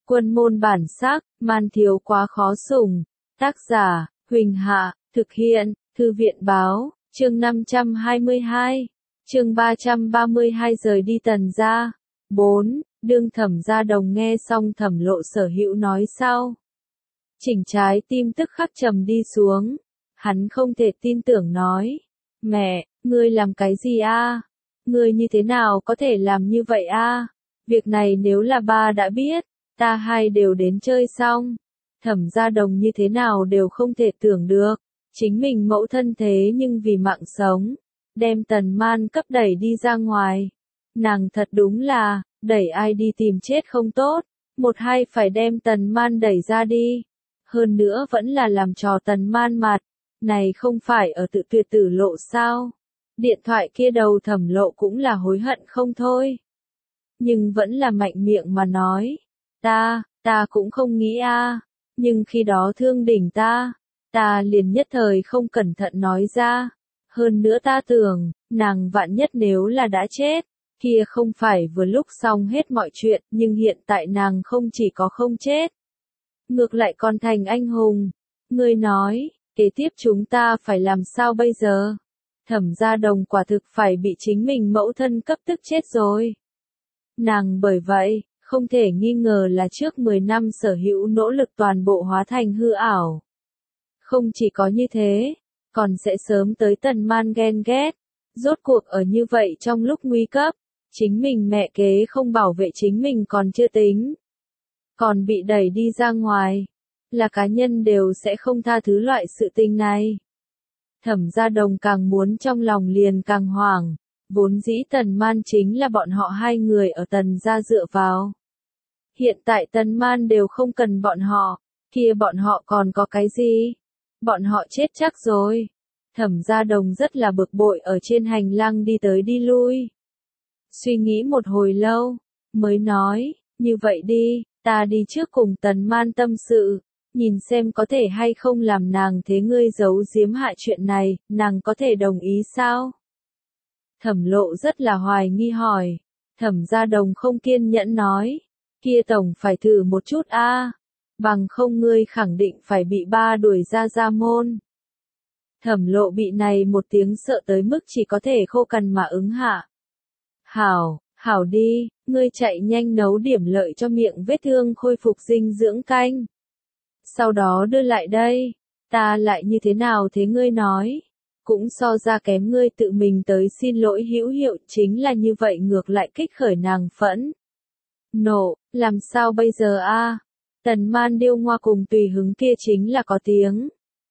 Quân môn bản sắc, man thiếu quá khó sủng. Tác giả, Huỳnh Hạ, thực hiện, Thư viện báo, chương 522, chương 332 rời đi Tần gia. 4. Đương Thẩm Gia Đồng nghe xong Thẩm Lộ Sở Hữu nói sau. Chỉnh trái tim tức khắc trầm đi xuống. Hắn không thể tin tưởng nói. Mẹ, ngươi làm cái gì a? Ngươi như thế nào có thể làm như vậy a? Việc này nếu là ba đã biết, ta hai đều đến chơi xong. Thẩm Gia Đồng như thế nào đều không thể tưởng được. Chính mình mẫu thân thế nhưng vì mạng sống, đem Tần Man cấp đẩy đi ra ngoài. Nàng thật đúng là, đẩy ai đi tìm chết không tốt, một hai phải đem Tần Man đẩy ra đi. Hơn nữa vẫn là làm trò Tần Man mặt, này không phải ở tự tuyệt tử lộ sao. Điện thoại kia đầu Thẩm Lộ cũng là hối hận không thôi. Nhưng vẫn là mạnh miệng mà nói, ta cũng không nghĩ a, nhưng khi đó thương đỉnh ta liền nhất thời không cẩn thận nói ra. Hơn nữa ta tưởng, nàng vạn nhất nếu là đã chết, kia không phải vừa lúc xong hết mọi chuyện, nhưng hiện tại nàng không chỉ có không chết, ngược lại còn thành anh hùng. Ngươi nói, kế tiếp chúng ta phải làm sao bây giờ? Thẩm Gia Đồng quả thực phải bị chính mình mẫu thân cấp tức chết rồi. Nàng bởi vậy, không thể nghi ngờ là trước 10 năm sở hữu nỗ lực toàn bộ hóa thành hư ảo. Không chỉ có như thế, còn sẽ sớm tới Tần Man ghen ghét. Rốt cuộc ở như vậy trong lúc nguy cấp, chính mình mẹ kế không bảo vệ chính mình còn chưa tính, còn bị đẩy đi ra ngoài, là cá nhân đều sẽ không tha thứ loại sự tình này. Thẩm Gia Đồng càng muốn trong lòng liền càng hoảng, vốn dĩ Tần Man chính là bọn họ hai người ở Tần gia dựa vào. Hiện tại Tần Man đều không cần bọn họ, kia bọn họ còn có cái gì? Bọn họ chết chắc rồi. Thẩm Gia Đồng rất là bực bội ở trên hành lang đi tới đi lui. Suy nghĩ một hồi lâu, mới nói, như vậy đi, ta đi trước cùng Tần Man tâm sự, nhìn xem có thể hay không làm nàng thế ngươi giấu giếm hạ chuyện này, nàng có thể đồng ý sao? Thẩm Lộ rất là hoài nghi hỏi. Thẩm Gia Đồng không kiên nhẫn nói, kia tổng phải thử một chút a, bằng không ngươi khẳng định phải bị ba đuổi ra gia môn. Thẩm Lộ bị này một tiếng sợ tới mức chỉ có thể khô cằn mà ứng hạ. Hảo đi, ngươi chạy nhanh nấu điểm lợi cho miệng vết thương khôi phục dinh dưỡng canh. Sau đó đưa lại đây, ta lại như thế nào thế ngươi nói, cũng so ra kém ngươi tự mình tới xin lỗi hữu hiệu, chính là như vậy ngược lại kích khởi nàng phẫn. Nộ, làm sao bây giờ a? Tần Man điêu ngoa cùng tùy hứng kia chính là có tiếng.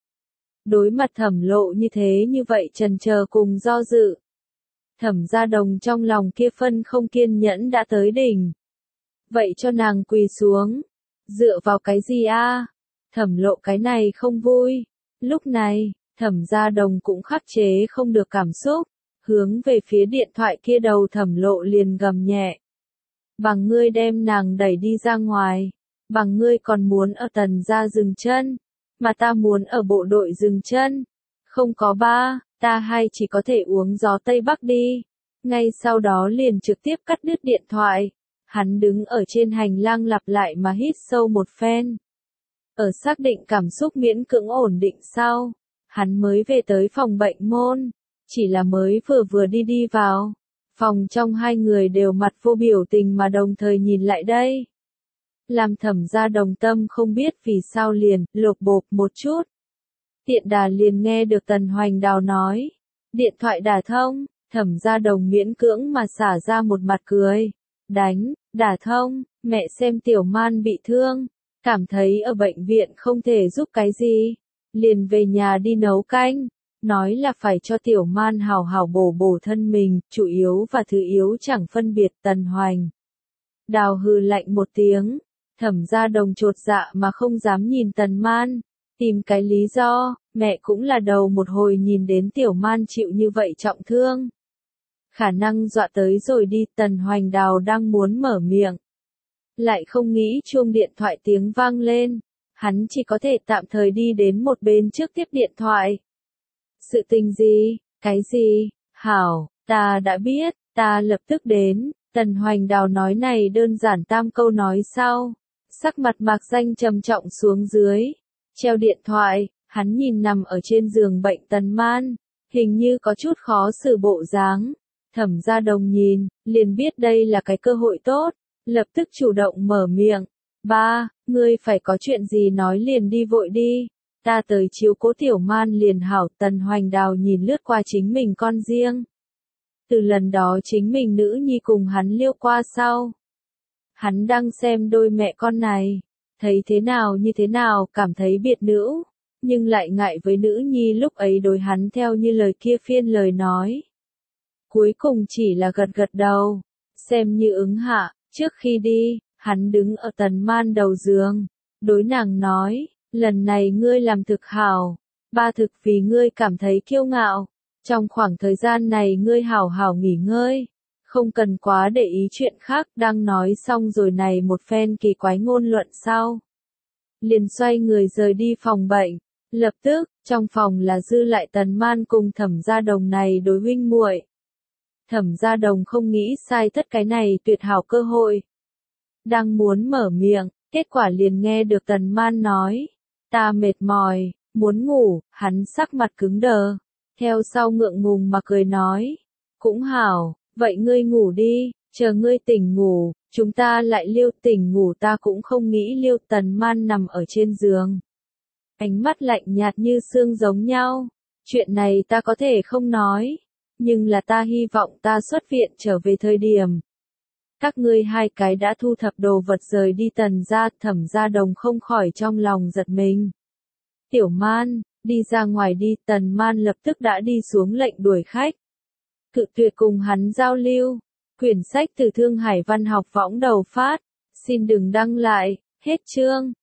Đối mặt Thẩm Lộ như vậy chần chờ cùng do dự. Thẩm Gia Đồng trong lòng kia phân không kiên nhẫn đã tới đỉnh. Vậy cho nàng quỳ xuống. Dựa vào cái gì a? Thẩm Lộ cái này không vui. Lúc này, Thẩm Gia Đồng cũng khắc chế không được cảm xúc, hướng về phía điện thoại kia đầu Thẩm Lộ liền gầm nhẹ. Bằng ngươi đem nàng đẩy đi ra ngoài, bằng ngươi còn muốn ở Tần gia dừng chân, mà ta muốn ở bộ đội dừng chân. Không có ba, ta hai chỉ có thể uống gió Tây Bắc đi. Ngay sau đó liền trực tiếp cắt đứt điện thoại. Hắn đứng ở trên hành lang lặp lại mà hít sâu một phen. Ở xác định cảm xúc miễn cưỡng ổn định sau, hắn mới về tới phòng bệnh môn. Chỉ là mới vừa đi vào, phòng trong hai người đều mặt vô biểu tình mà đồng thời nhìn lại đây. Làm Thẩm Gia Đồng tâm không biết vì sao liền, lột bột một chút. Tiện đà liền nghe được Tần Hoành Đào nói. Điện thoại đả thông, Thẩm Gia Đồng miễn cưỡng mà xả ra một mặt cười. Đả thông, mẹ xem Tiểu Man bị thương, cảm thấy ở bệnh viện không thể giúp cái gì. Liền về nhà đi nấu canh, nói là phải cho Tiểu Man hào hào bổ thân mình, chủ yếu và thứ yếu chẳng phân biệt. Tần Hoành Đào hừ lạnh một tiếng. Thẩm Gia Đồng chột dạ mà không dám nhìn Tần Man, tìm cái lý do, mẹ cũng là đầu một hồi nhìn đến Tiểu Man chịu như vậy trọng thương. Khả năng dọa tới rồi đi. Tần Hoành Đào đang muốn mở miệng, lại không nghĩ chuông điện thoại tiếng vang lên, hắn chỉ có thể tạm thời đi đến một bên trước tiếp điện thoại. Sự tình gì, cái gì, hảo, ta đã biết, ta lập tức đến. Tần Hoành Đào nói này đơn giản tam câu nói sau. Sắc mặt Mạc Danh trầm trọng xuống dưới, treo điện thoại, hắn nhìn nằm ở trên giường bệnh Tần Man, hình như có chút khó xử bộ dáng. Thẩm Gia Đồng nhìn, liền biết đây là cái cơ hội tốt, lập tức chủ động mở miệng. Ba, ngươi phải có chuyện gì nói liền đi vội đi, ta tới chiếu cố Tiểu Man liền hảo. Tần Hoành Đào nhìn lướt qua chính mình con riêng. Từ lần đó chính mình nữ nhi cùng hắn liêu qua sau. Hắn đang xem đôi mẹ con này, thấy thế nào như thế nào cảm thấy biệt nữ, nhưng lại ngại với nữ nhi lúc ấy đối hắn theo như lời kia phiên lời nói. Cuối cùng chỉ là gật gật đầu, xem như ứng hạ. Trước khi đi, hắn đứng ở Tần Man đầu giường, đối nàng nói, lần này ngươi làm thực hảo, ba thực vì ngươi cảm thấy kiêu ngạo, trong khoảng thời gian này ngươi hảo hảo nghỉ ngơi, không cần quá để ý chuyện khác. Đang nói xong rồi này một phen kỳ quái ngôn luận sau, liền xoay người rời đi phòng bệnh. Lập tức, trong phòng là dư lại Tần Man cùng Thẩm Gia Đồng này đối huynh muội. Thẩm Gia Đồng không nghĩ sai thất cái này tuyệt hảo cơ hội. Đang muốn mở miệng, kết quả liền nghe được Tần Man nói, ta mệt mỏi, muốn ngủ. Hắn sắc mặt cứng đờ, theo sau ngượng ngùng mà cười nói, cũng hảo, vậy ngươi ngủ đi, chờ ngươi tỉnh ngủ, chúng ta lại liêu. Tỉnh ngủ ta cũng không nghĩ liêu. Tần Man nằm ở trên giường, ánh mắt lạnh nhạt như xương giống nhau, chuyện này ta có thể không nói, nhưng là ta hy vọng ta xuất viện trở về thời điểm các ngươi hai cái đã thu thập đồ vật rời đi Tần gia. Thẩm Gia Đồng không khỏi trong lòng giật mình. Tiểu Man, đi ra ngoài đi. Tần Man lập tức đã đi xuống lệnh đuổi khách, cự tuyệt cùng hắn giao lưu. Quyển sách từ Thương Hải Văn học võng đầu phát, xin đừng đăng lại, hết chương.